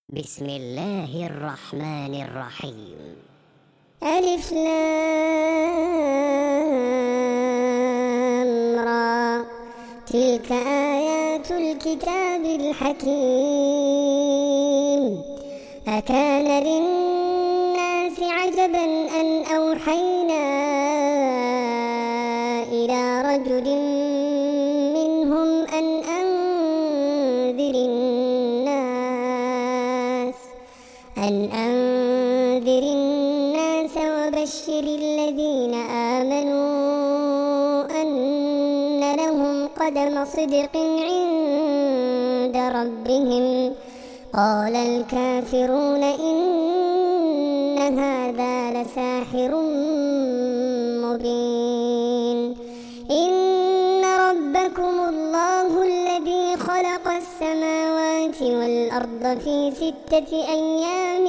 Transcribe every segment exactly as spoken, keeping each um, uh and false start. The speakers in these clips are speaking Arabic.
بسم الله الرحمن الرحيم. ألف لام را، تلك آيات الكتاب الحكيم. أكان للناس عجبا أن أوحينا إلى رجل منهم أن أنذر الناس أن أنذر الناس وبشر الذين آمنوا أن لهم قدم صدق عند ربهم. قال الكافرون إن هذا لساحر مبين. إن ربكم الله الذي خلق السماوات والأرض في ستة أيام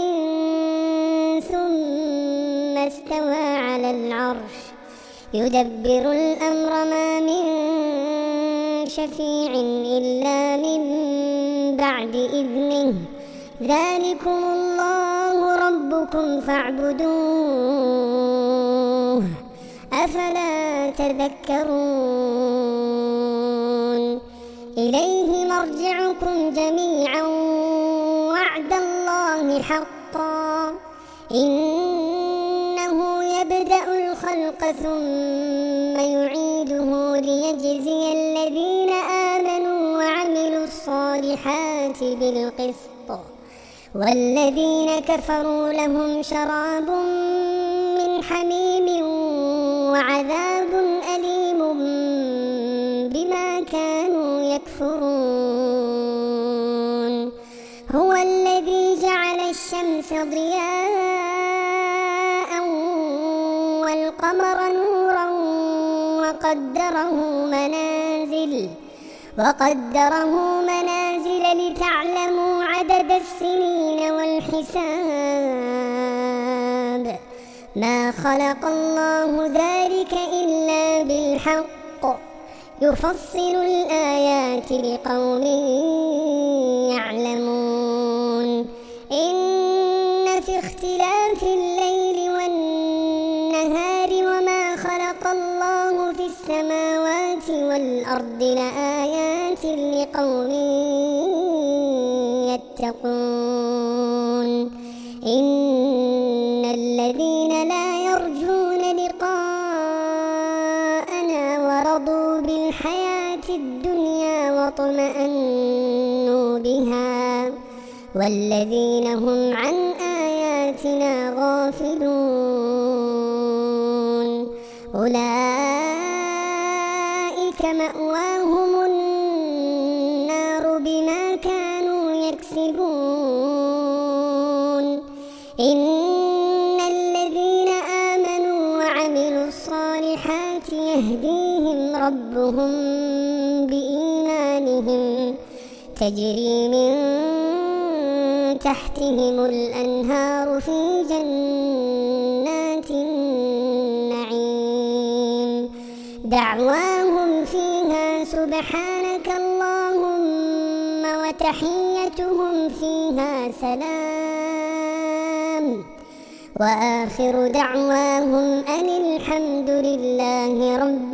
ثم استوى على العرش يدبر الأمر ما من شفيع إلا من بعد إذنه. ذلكم الله ربكم فاعبدوه أفلا تذكرون. إليه مرجعكم جميعا وعد الله حقا، إنه يبدأ الخلق ثم يعيده ليجزي الذين آمنوا وعملوا الصالحات بالقسط، والذين كفروا لهم شراب من حميم وعذاب أليم بما كانوا يكفرون. هو الذي جعل الشمس ضياء والقمر نورا وقدره منازل وقدره منازل لتعلموا عدد السنين والحساب. ما خلق الله ذلك إلا بالحق، يفصل الآيات لقوم يعلمون. إن في اختلاف الليل والنهار وما خلق الله في السماوات والأرض لآيات لقوم يتقون. إن الذين لا يرجون لقاءنا ورضوا بالحياة الدنيا واطمأنوا بها والذين هم عن آياتنا غافلون أولئك مأواهم النار بما كانوا يكسبون. إن الذين آمنوا وعملوا الصالحات يهديهم ربهم بإيمانهم تجري من تحتهم الأنهار في جنات النعيم. دعواهم فيها سبحانك اللهم وتحيتهم فيها سلام، وآخر دعواهم أن الحمد لله رب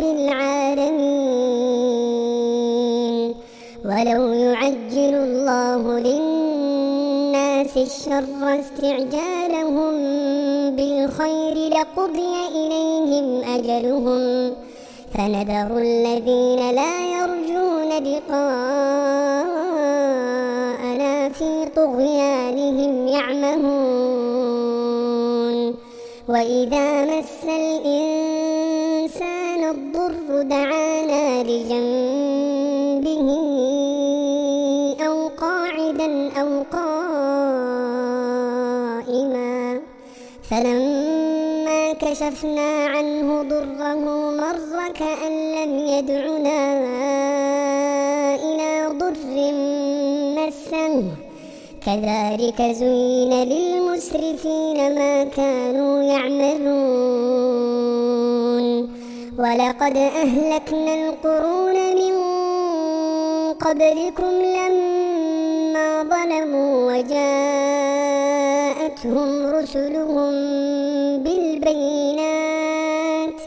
العالمين. ولو يعجل الله للناس الشر استعجالهم بالخير لقضي إليهم أجلهم، فنذر الذين لا يرجون لقاءنا في طغيانهم يعمهون. وإذا مس الإنسان الضر دعانا لجنبه أو قاعدا أو قائما، فلما كشفنا عنه ضره مر كأن لم يدعنا إلى ضر مسه. كذلك زين للمسرفين ما كانوا يعملون. ولقد أهلكنا القرون من قبلكم لما ظلموا وجاءوا وجاءتهم رسلهم بالبينات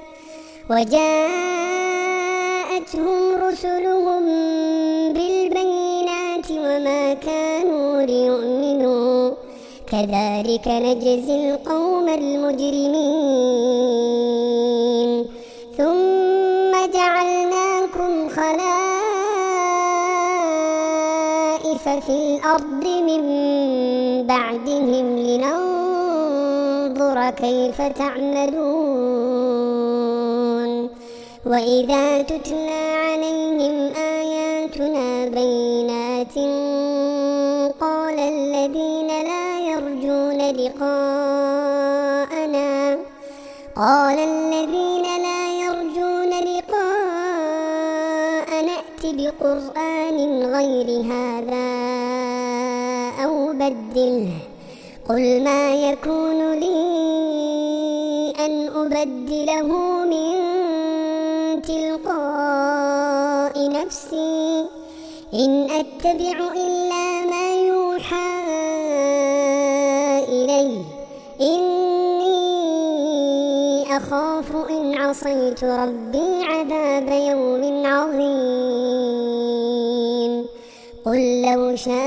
وجاءتهم رسلهم بالبينات وما كانوا ليؤمنوا كذلك نجزي القوم المجرمين ثم جعلناكم خلائف في الأرض من بعدهم لننظر كيف تعملون وإذا تتلى عليهم آياتنا بينات قال الذين لا يرجون لقاءنا قال الذين لا يرجون لقاءنا ائت بقرآن غير هذا أو بدله قل ما يكون لي أن أبدله من تلقاء نفسي إن أتبع إلا ما يوحى إلي إني أخاف إن عصيت ربي عذاب يوم عظيم قل لو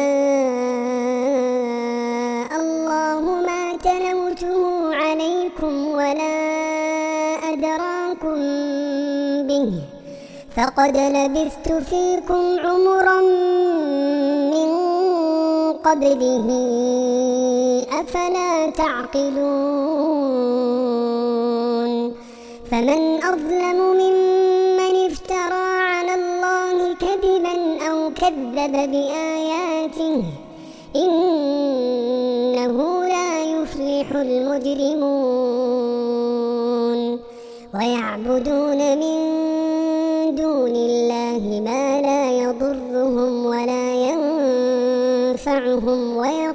شاء الله ما تلوته عليكم ولا أدراكم به فقد لبثت فيكم عمرا من قبله أفلا تعقلون فمن أظلم ممن افترى على الله كذبا أو كذب بآياته إنه لا يفلح المجرمون ويعبدون من دون الله ما لا يضرهم ولا ينفعهم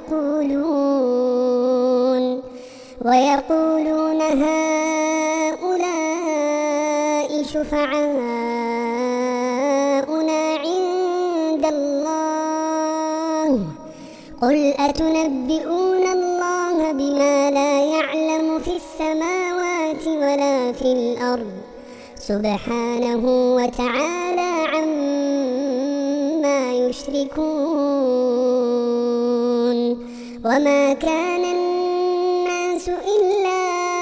ويقولون ويقولون هؤلاء شفعاؤنا عند الله قل أتنبئون الله بما لا يعلم في السماوات ولا في الأرض سبحانه وتعالى عما يشركون وما كان الناس إلا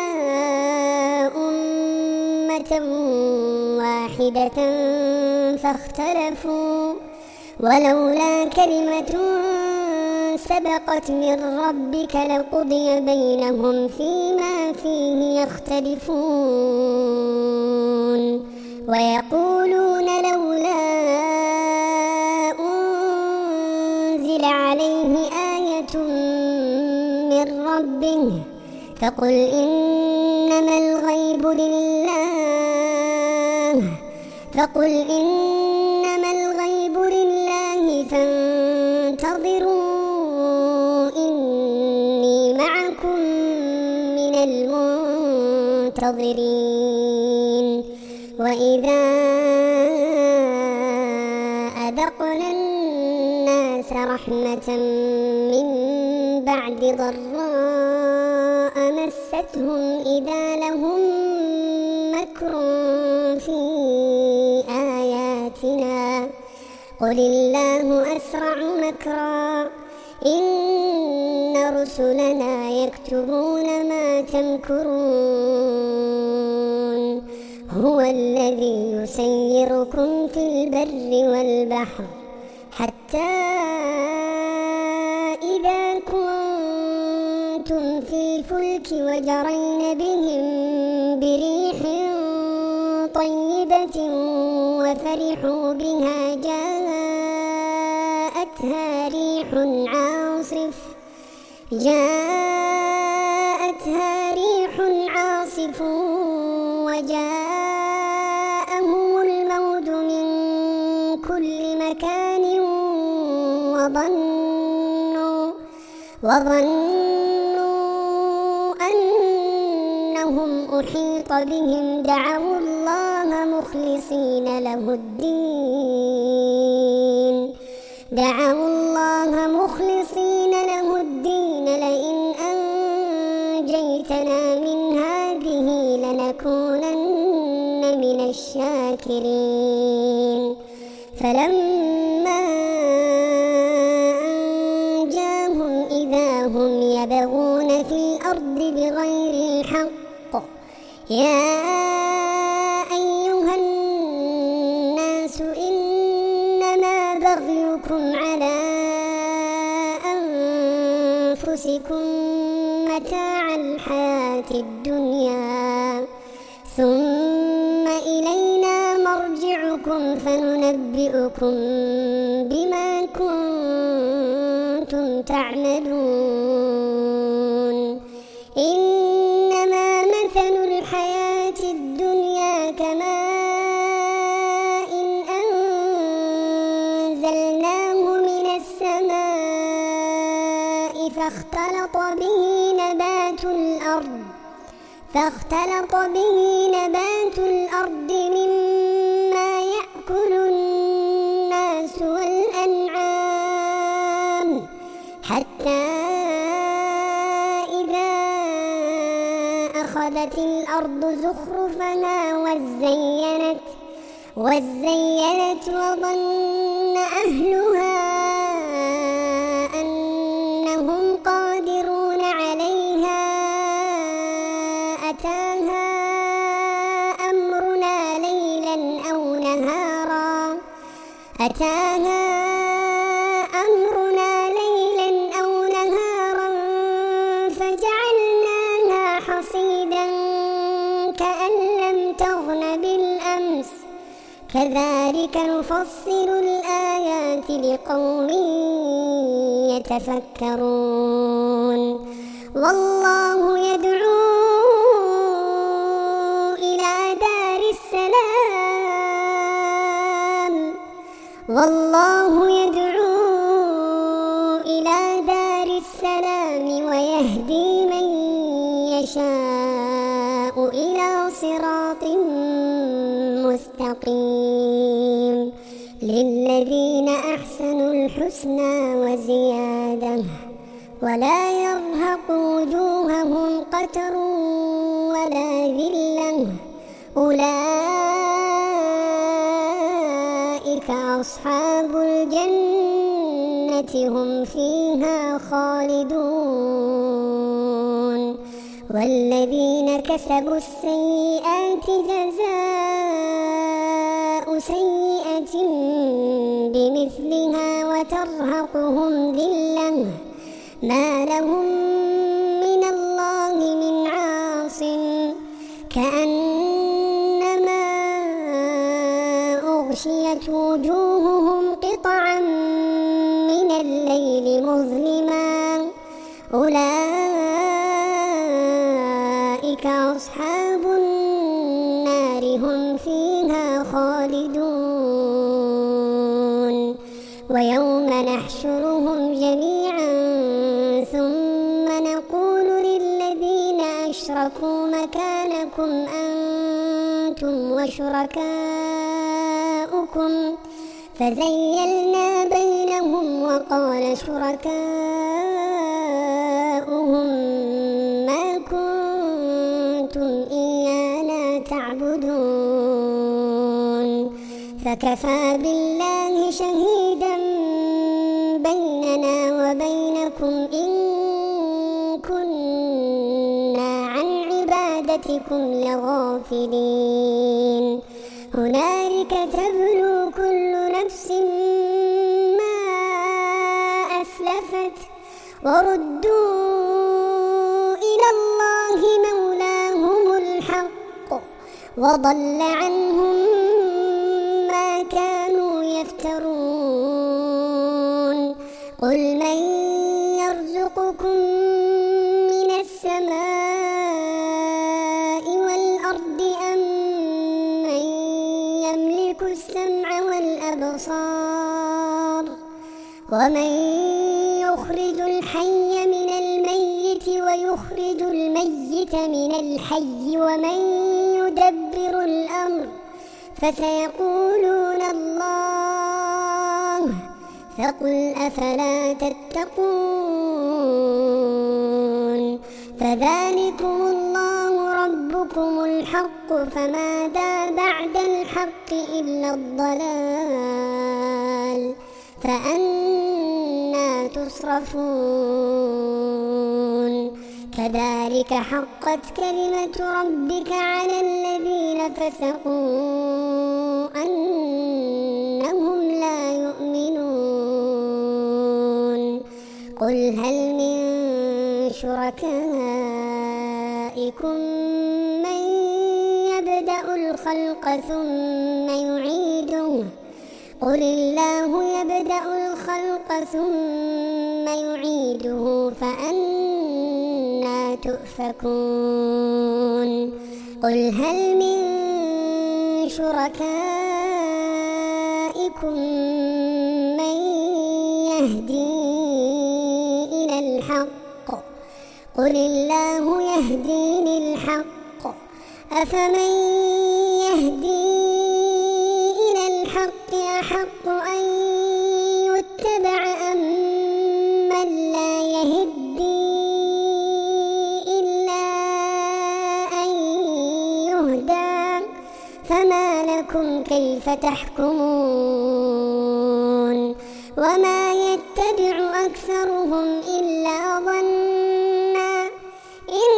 أمة واحدة فاختلفوا ولولا كلمة سبقت من ربك لقضي بينهم فيما فيه يختلفون ويقولون لولا أنزل عليه آية من ربه فقل إنما الغيب لله فقل إنما الغيب لله فانتظروا إني معكم من المنتظرين وإذا أذقنا الناس رحمة من بعد ضراء مستهم إذا لهم مكر في آياتنا قل الله أسرع مكرا إن رسلنا يكتبون ما تمكرون هو الذي يسيركم في البر والبحر حتى إذا كنتم في الفلك وجرين بهم بريح طيبة وفرحوا بها جاءتها ريح عاصف جاءتها ريح عاصف وجاءهم الموج من كل مكان وظنوا وظنوا أنهم أحيط بهم دعوا الله مخلصين له الدين دعوا الله مخلصين له الدين لئن الشاكرين. فلما أنجاهم إذا هم يبغون في الأرض بغير الحق يا أيها الناس إنما بغيكم على أنفسكم متاع الحياة الدنيا ثم إلينا مرجعكم فننبئكم بما كنتم تعملون. إنما مثل الحياة الدنيا كماء أنزلناه من السماء فاختلط به نبات الأرض فاختلط به نبات الأرض مما يأكل الناس والأنعام حتى إذا أخذت الأرض زخرفها وزينت وزينت وظن أهلها أنهم قادرون عليها أتاها أمرنا ليلا أو نهارا أتاها أمرنا ليلا أو نهارا فجعلناها حصيدا كأن لم تغن بالأمس كذلك نفصل الآيات لقوم يتفكرون. والله يدعو إلى دار السلام والله يدعو إلى دار السلام ويهدي من يشاء إلى صراط مستقيم. للذين أحسنوا الحسنى وزيادة ولا يرهق وجوههم قتر ولا ذلة أولئك أصحاب الجنة هم فيها خالدون. والذين كسبوا السيئات جزاء سيئة بمثلها وترهقهم ذلة ما لهم من الله من عاصم كأنما أغشيت وجوههم قطعا من الليل مظلما أولئك أصحاب النار هم فيها خالدون. ويوم نحشرهم جميعا ثم نقول للذين أشركوا مكانكم أنتم وشركاؤكم فزيلنا بينهم وقال شركاؤهم ما كنتم إيانا تعبدون فكفى بالله شهيدا بيننا وبينكم إن كنا عن عبادتكم لغافلين. هنالك تبلو كل نفس ما أسلفت وردوا إلى الله مولاهم الحق وضل عنهم ما كانوا يفترون. قل من يرزقكم من السماء والأرض أم من يملك السمع والأبصار ومن يخرج الحي من الميت ويخرج الميت من الحي ومن يدبر الأمر فسيقولون الله فقل أفلا تتقون. فذلكم الله ربكم ربكم الحق فماذا بعد الحق إلا الضلال فأنى تصرفون كذلك حقت كلمة ربك على الذين فسقوا أنهم لا يؤمنون قل هل من شركائكم من يبدأ الخلق ثم يعيده قل الله يبدأ الخلق ثم يعيده فأنى تؤفكون قل هل من شركائكم من يهدي إلى الحق قل الله يهدي للحق أفمن يهدي إلى الحق أحق أن يتبع أم من لا يهدي إلا أن يهدى فما لكم كيف تحكمون وما يتبع أكثرهم إلا ظنا إن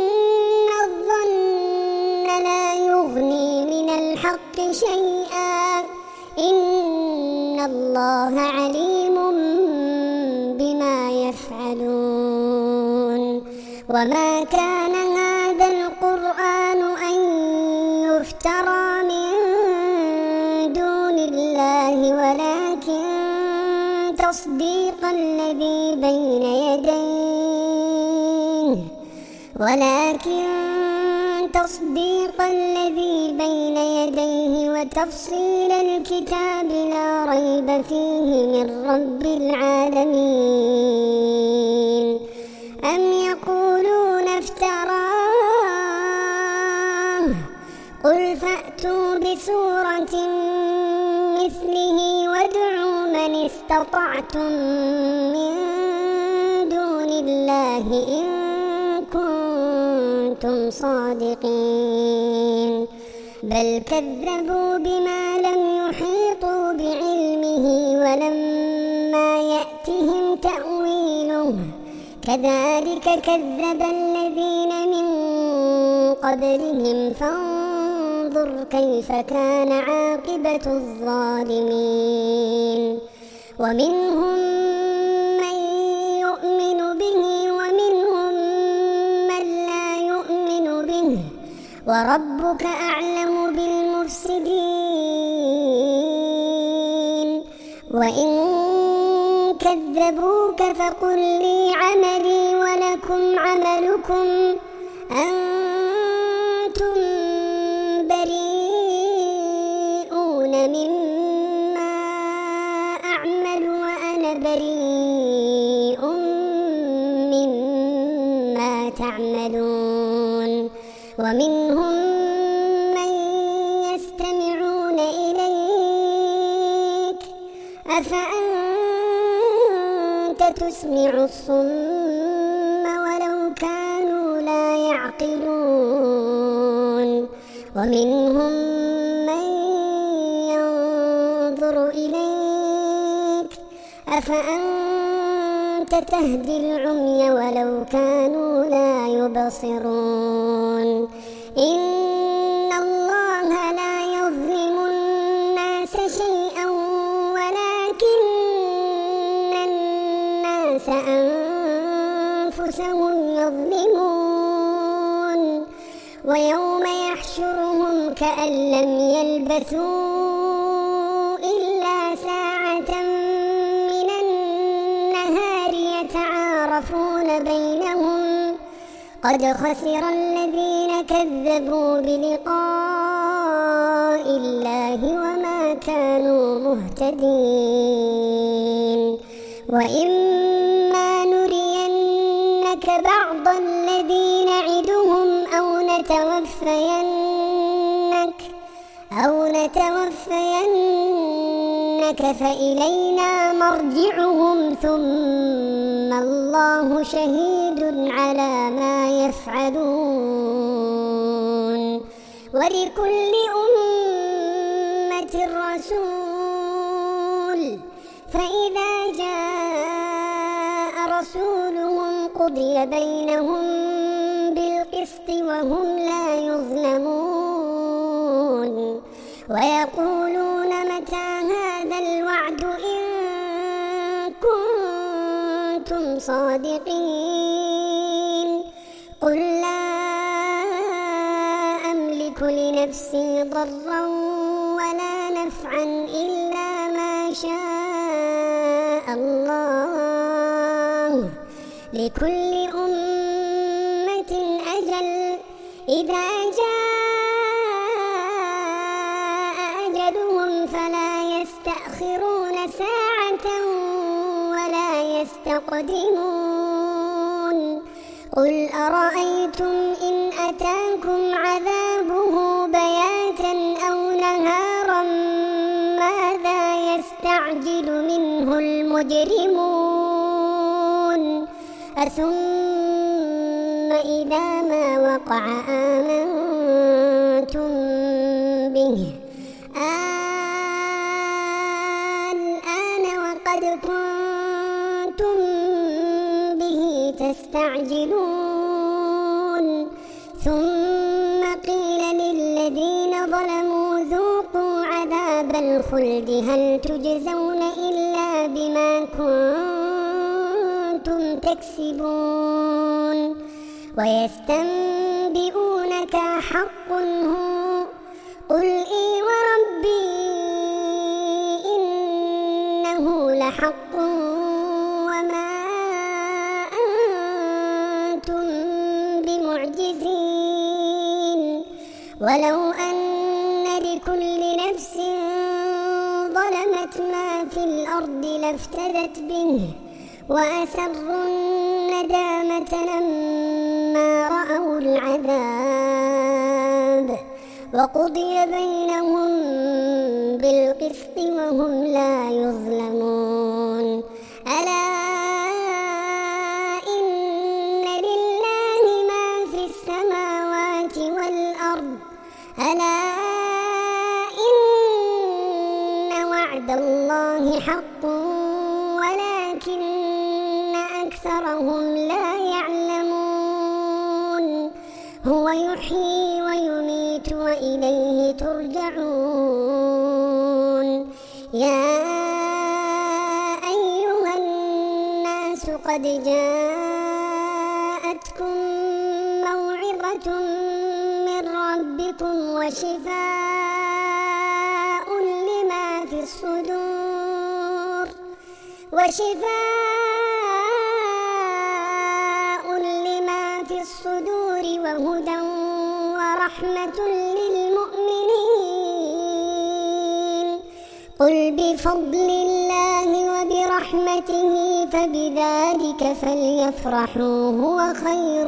الظن لا يغني من الحق شيئا إن الله عليم بما يفعلون وما كان هذا القرآن أن يفترى من دون الله ولكن تصديق الذي بين يديه ولكن تصديق الذي بين يديه وتفصيل الكتاب لا ريب فيه من رب العالمين أم يقولون افتراه قل فأتوا بسورة مثله وادعوا من استطعتم من دون الله إن كنتم صادقين بل كذبوا بما لم يحيطوا بعلمه ولما يأتهم تأويله كذلك كذب الذين من قبلهم فانظر كيف كان عاقبة الظالمين ومنهم من يؤمن به ومنهم من لا يؤمن به وربك أعلم بالمفسدين وإن كذبوك فقل لي عملي ولكم عملكم أنتم بريئون مما أعمل وأنا بريء مما تعملون ومنهم من يستمعون إليك أفأنت تسمع الصم ولو كانوا لا يعقلون ومنهم من ينظر إليك أفأنت تهدي العمي ولو كانوا لا يبصرون إن الله لا يظلم الناس شيئا ولكن الناس أنفسهم يظلمون ويوم يحشرهم كأن لم يلبثوا إلا ساعة من النهار يتعارفون بينهم قد خسر الذين كذبوا بلقاء الله وما كانوا مهتدين وإما نرينك بعض الذي نعدهم أو نتوفينك أو نتوفينك فإلينا مرجعهم ثم الله شهيد على ما يفعلون ولكل أمة رسول فإذا جاء رسولهم قضي بينهم بالقسط وهم لا يظلمون ويقولون متى هذا الوعد إن كنتم صادقين قل لا أملك لنفسي ضرا ولا نفعا إلا ما شاء الله لكل أمة أجل إذا جاء أجلهم فلا يستأخرون ساعة ولا يستقدمون قل أرأيتم إن أتاكم عذابه بياتا أو نهارا ماذا يستعجل منه المجرمون أثم إذا ما وقع آمنتم به الآن وقد كنتم به تستعجلون ثم قيل للذين ظلموا ذوقوا عذاب الخلد هل تجزون إلا بما كنتم تكسبون ويستنبئونك حق هو قل إي وربي إنه لحق وما أنتم بمعجزين ولو أن لكل نفس ظلمت ما في الأرض لافتدت به وأسروا الندامة لما رأوا العذاب وقضي بينهم بالقسط وهم لا يظلمون ألا إن لله ما في السماوات والأرض ألا إن وعد الله حق ولكن أكثرهم لا يعلمون هو يحيي ويميت وإليه ترجعون يا أيها الناس قد جاءتكم موعظة من ربكم وشفاء لما في الصدور وشفاء لما في الصدور وهدى ورحمة للمؤمنين قل بفضل الله وبرحمته فبذلك فليفرحوا هو خير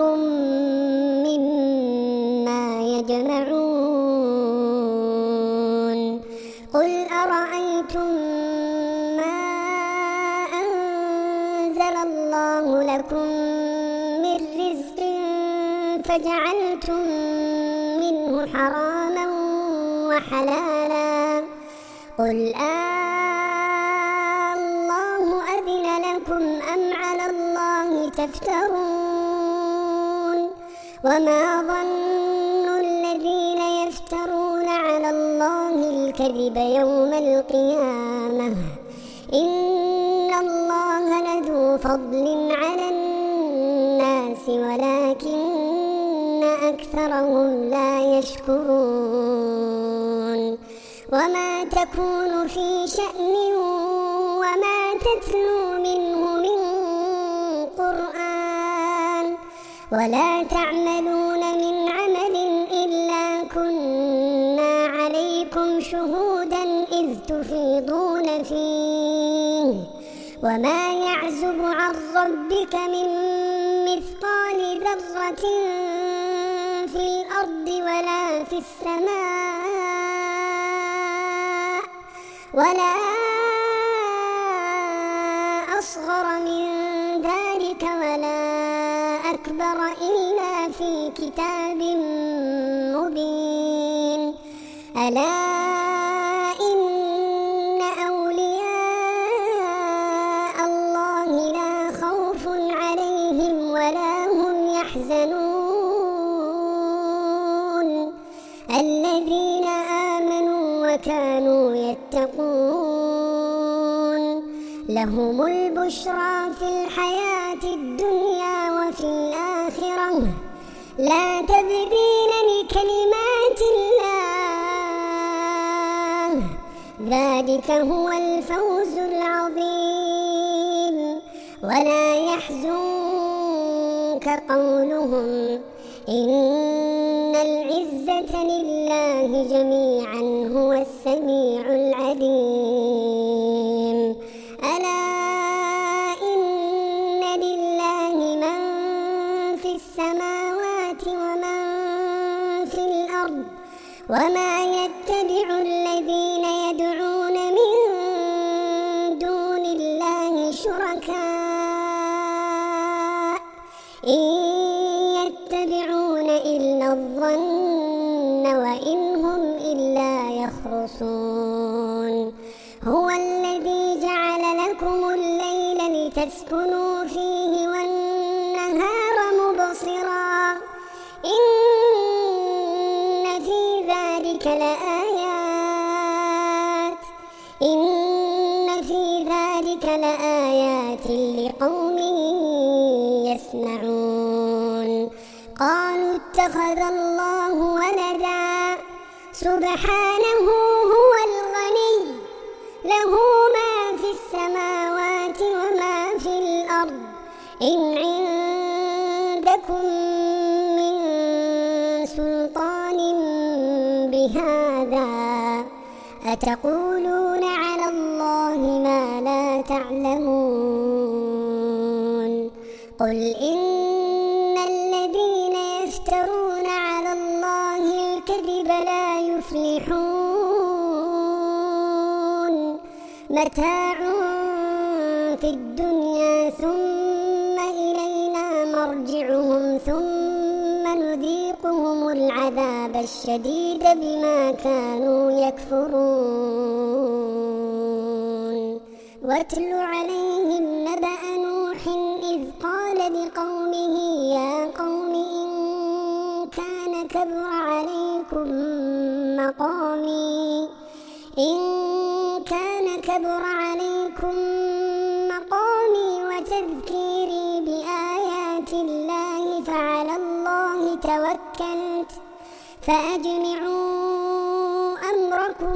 مما يجمعون قل أرأيتم ما أنزل الله لكم من رزق فجعلتم منه حراما وحلالا قل آه الله أذن لكم أم على الله تفترون وما ظن الذين يفترون على الله الكذب يوم القيامة إن الله لذو فضل على الناس ولكن أكثرهم لا يشكرون وما تكون في شأن وما تتلو منه من قرآن ولا تعملون من عمل إلا كنا عليكم شهودا إذ تفيضون فيه وما يعزب عن ربك من مثقال ذرة في الأرض ولا في السماء ولا أصغر من ذلك ولا أكبر إلا في كتاب مبين ألا إن أولياء الله لا خوف عليهم ولا هم يحزنون الذين آمنوا وكانوا يتقون لهم البشرى في الحياة الدنيا وفي الآخرة لا تبديل لكلمات الله ذلك هو الفوز العظيم ولا يحزنك قولهم إن العزة لله جميعا هو السميع العليم ألا إن لله من في السماوات ومن في الأرض وما يتبع الذين يدعون من دون الله شركاء إن يتبعون إلا الظن وإن هم إلا يخرصون هو الذي جعل لكم الليل لتسكنوا فيه والنهار مبصرا إن في ذلك لآيات إن في ذلك لآيات لقوم يسمعون قالوا اتخذ الله ولدا سبحانه هو الغني له ما في السماوات وما في الأرض إن عندكم من سلطان بهذا أتقولون على الله ما لا تعلمون قل إن الذين يفترون على الله الكذب لا يفلحون متاع في الدنيا ثم إلينا مرجعهم ثم نذيقهم العذاب الشديد بما كانوا يكفرون واتل عليهم نبأ نوح إذ قال لقومه يا قوم إن كان كبر عليكم مقامي إن كان كبر عليكم مقامي وتذكيري بآيات الله فعلى الله توكلت فأجمعوا أمركم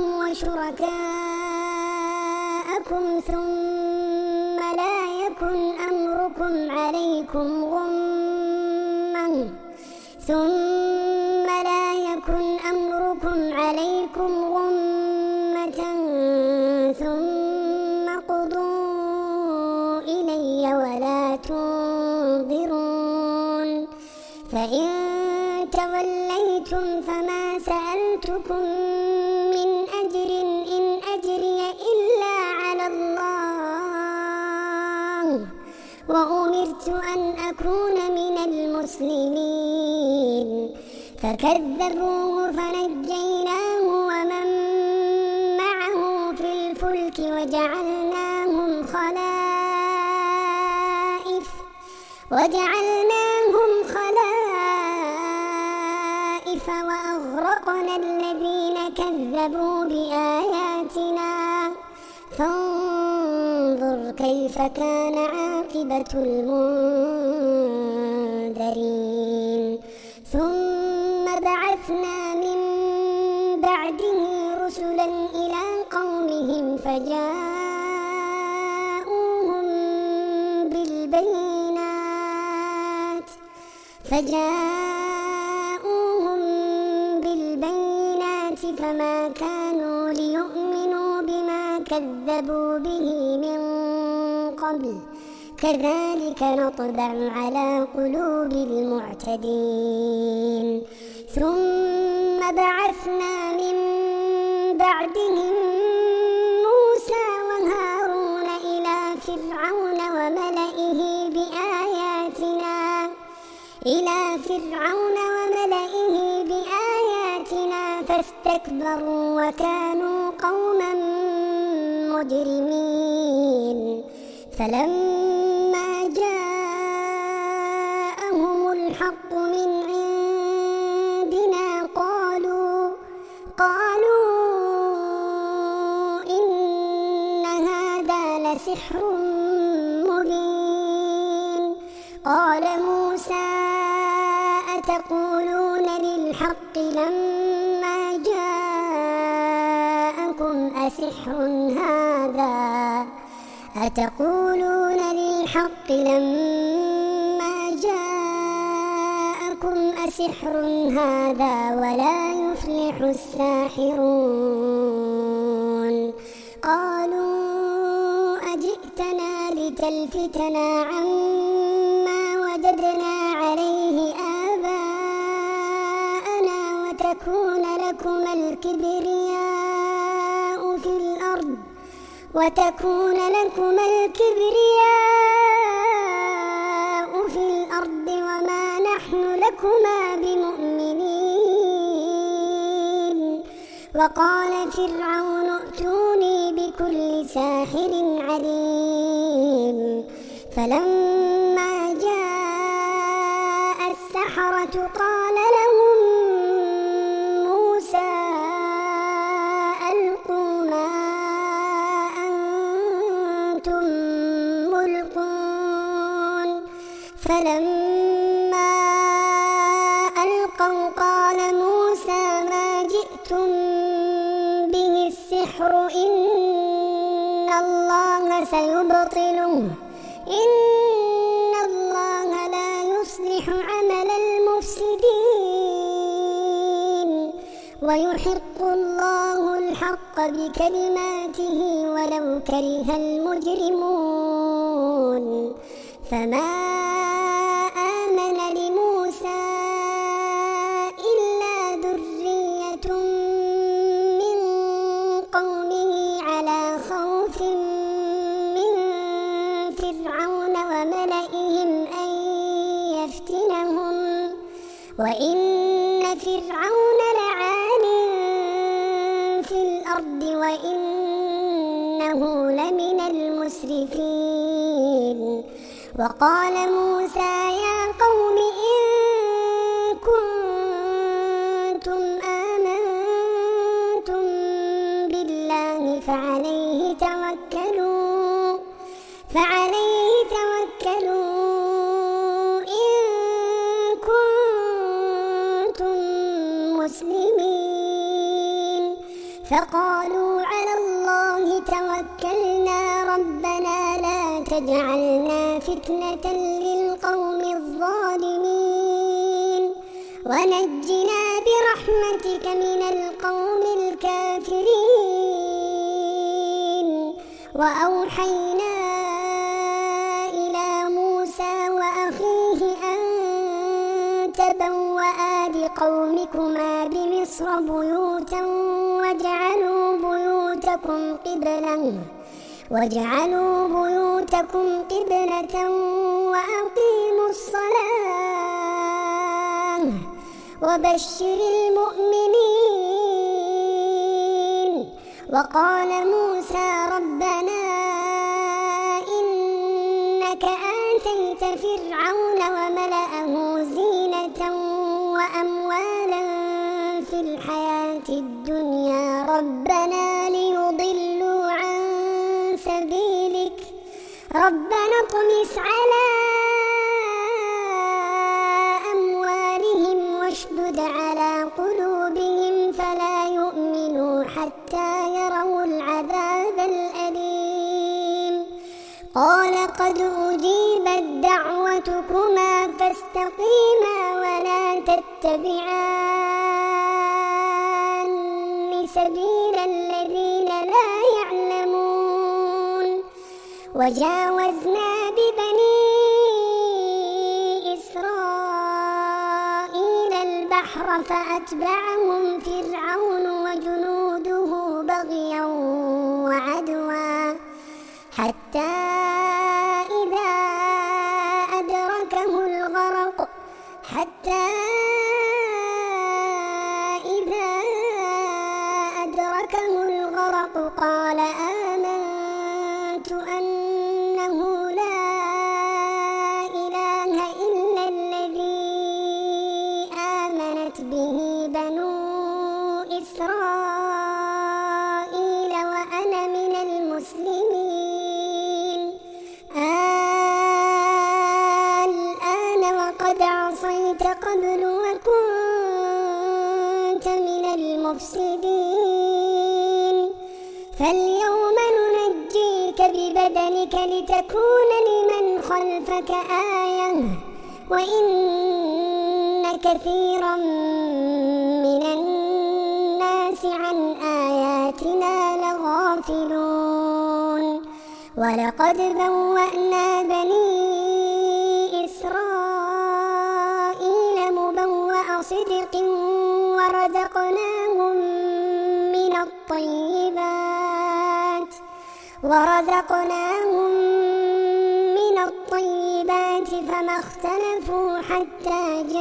وشركاءكم ثم لا يكن أمركم عليكم غمّا ثم لا يكن أمركم عليكم غمّة ثم قضوا إلي ولا تنظرون فإن توليتم فما سألتكم من أجر إن أجري إلا على الله وأمرت أن أكون من المسلمين فكذبوه فنجيناه ومن معه في الفلك وجعلناهم خلائف وجعلناهم خلائف وأغرقنا الذين كذبوا بآياتنا فانظر كيف كان عاقبة المنذرين ثم بعثنا من بعده رسلا إلى قومهم فجاءوهم بالبينات فجاءوهم بالبينات فما كانوا ليؤمنوا بما كذبوا به من قبل كذلك نطبع على قلوب المعتدين ثم بعثنا من بعدهم موسى وهارون إلى فرعون وملئه بآياتنا إلى فرعون وملئه بآياتنا فاستكبروا فاستكبروا وكانوا قوما مجرمين فلما جاءهم الحق من عندنا قالوا قالوا إن هذا لسحر مبين قال موسى أتقولون للحق لما جاءكم أسحر هذا أتقولون للحق لما جاءكم أسحر هذا ولا يفلح الساحرون قالوا أجئتنا لتلفتنا عما وجدنا عليه آباءنا وتكون لكما الكبرياء في الأرض وتكون لكما الكبرياء في الأرض وما نحن لكما بمؤمنين وقال فرعون ائتوني بكل ساحر عليم فلما جاء السحرة قال لهم موسى ألقوا ما أنتم ملقون فلما ألقوا قال موسى ما جئتم به السحر إن الله سيبطله إن الله لا يصلح عمل المفسدين ويحق الله الحق بكلماته ولو كره المجرمون فما آمن لموسى إلا ذرية من قومه على خوف من فرعون وملئهم أن يفتنهم وإن فرعون لعال في الأرض وإنه لمن المسرفين وقال موسى يا قوم إن كنتم آمنتم بالله فعليه توكلوا فعليه توكلوا إن كنتم مسلمين فقالوا على الله توكلنا ربنا لا تجعلنا فتنة للقوم الظالمين ونجنا برحمتك من القوم الكافرين وأوحينا إلى موسى وأخيه أن تبوأ لقومكما بمصر بيوتا واجعلوا بيوتكم قبلة واجعلوا بيوتكم قبلة وأقيموا الصلاة وبشر المؤمنين وقال موسى ربنا إنك آتيت فرعون وملأه زينة وأموالا في الحياة الدنيا ربنا ليضلوا عن سبيلك ربنا اطمس على أموالهم واشدد على قلوبهم فلا يؤمنوا حتى يروا العذاب الأليم قال قد أجيبت دعوتكما فاستقيما ولا تتبعان سبيل الذين لا يعلمون وجاوزنا ببني إسرائيل البحر فأتبعهم فرعون وجنوده بغيا وعدوا حتى إذا أدركه الغرق حتى إذا لقد عصيت قبل وكنت من المفسدين فاليوم ننجيك ببدنك لتكون لمن خلفك آية وإن كثيرا من الناس عن آياتنا لغافلون ولقد بوأنا بني إسرائيل مبوأ صدق ورزقناهم من الطيبات ورزقناهم من الطيبات فما اختلفوا حتى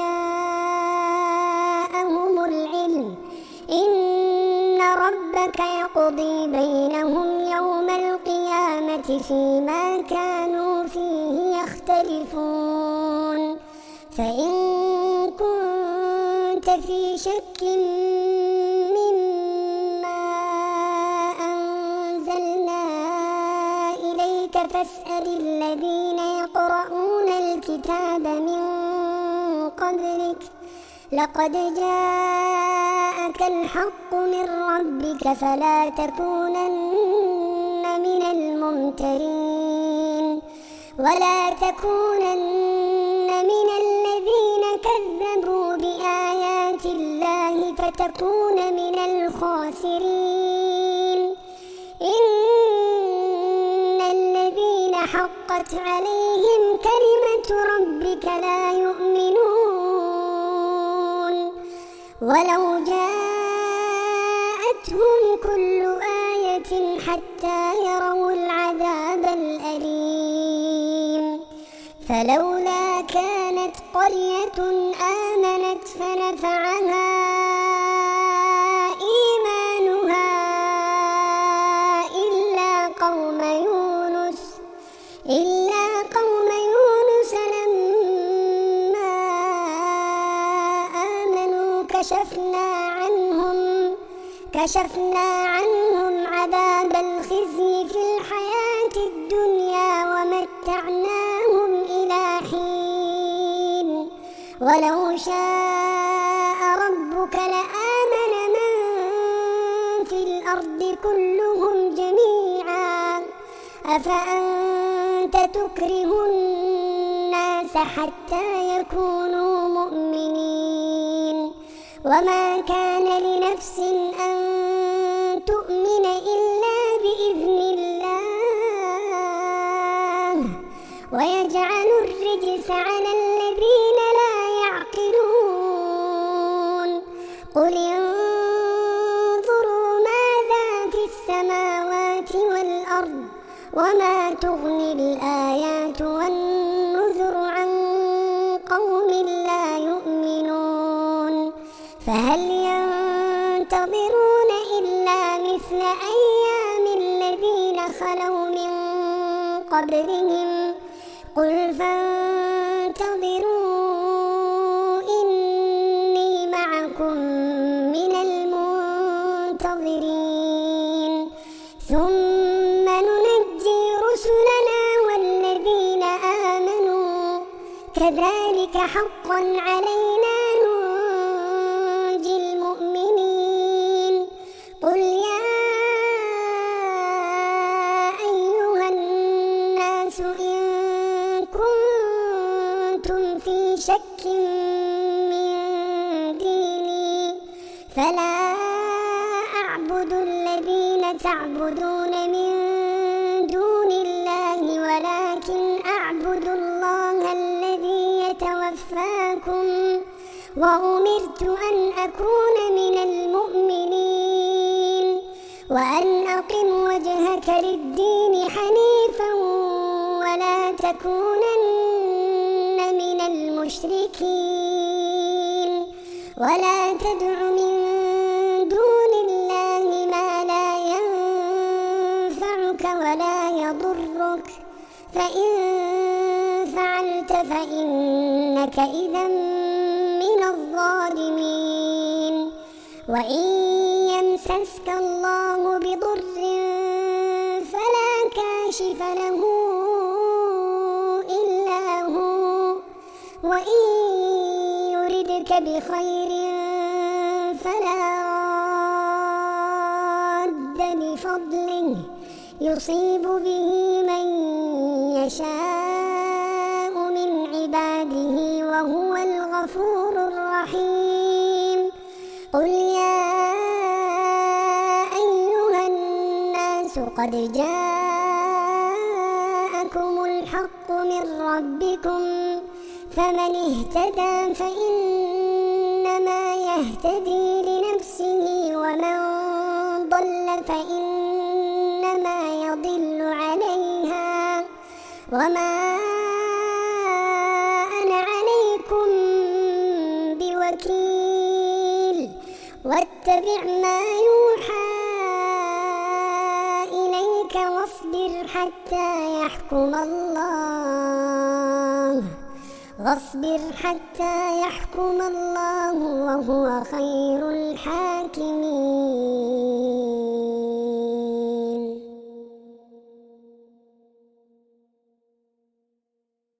جاءهم العلم إن ربك يقضي بينهم يوم القيامة فيما كانوا فيه يختلفون فإن كنت في شك مما أنزلنا إليك فاسأل الذين يقرؤون الكتاب من قبلك لقد جاءك الحق من ربك فلا تكونن من الممترين ولا تكونن من الذين كذبوا بآيات الله فتكون من الخاسرين إن الذين حقت عليهم كلمة ربك لا يؤمنون ولو جاءتهم كل آية حتى يروا العذاب الأليم فلولا كانت قرية آمنت فنفعها إيمانها إلا قوم يونس إلا قوم يونس لما آمنوا كشفنا عنهم كشفنا عنهم عذاب الخزي في الحياة الدنيا ومتعناهم إلى حين ولو شاء ربك لآمن من في الأرض كلهم جميعا أفأنت تكره الناس حتى يكونوا مؤمنين وما كان لنفس أن تؤمن إلا بإذن الله ويجعل الرجس على الذين لا يعقلون قل انظروا ماذا في السماوات والأرض وما تغني الآيات والنذر عن قوم لا يؤمنون فهل ينتظرون إلا مثل أيام الذين خلوا من قبلهم قل فانتظروا إني معكم من المنتظرين ثم ننجي رسلنا والذين آمنوا كذلك حقا علينا ننجي المؤمنين قل يا أيها الناس إن كنتم في شك من ديني فلا أعبد الذين تعبدون من دون الله ولكن أعبد الله الذي يتوفاكم وأمرت أن أكون من المؤمنين وأن أقم وجهك للدين حنيفا ولا تكونن من المشركين ولا تدع من دون الله ما لا ينفعك ولا يضرك فإن فعلت فإنك إذا من الظالمين وإن يمسسك الله بضر فلا كاشف له إلا هو وإن يردك بخير فلا راد لفضله يصيب به من يشاء من عباده وهو الغفور الرحيم. قل يا أيها الناس قد جاءكم الحق من ربكم فمن اهتدى فإنما يهتدي لنفسه ومن ضل فإنما يضل عليها وما أنا عليكم بوكيل. واتبع ما يوحى إليك واصبر حتى يحكم الله واصبر حتى يحكم الله وهو خير الحاكمين.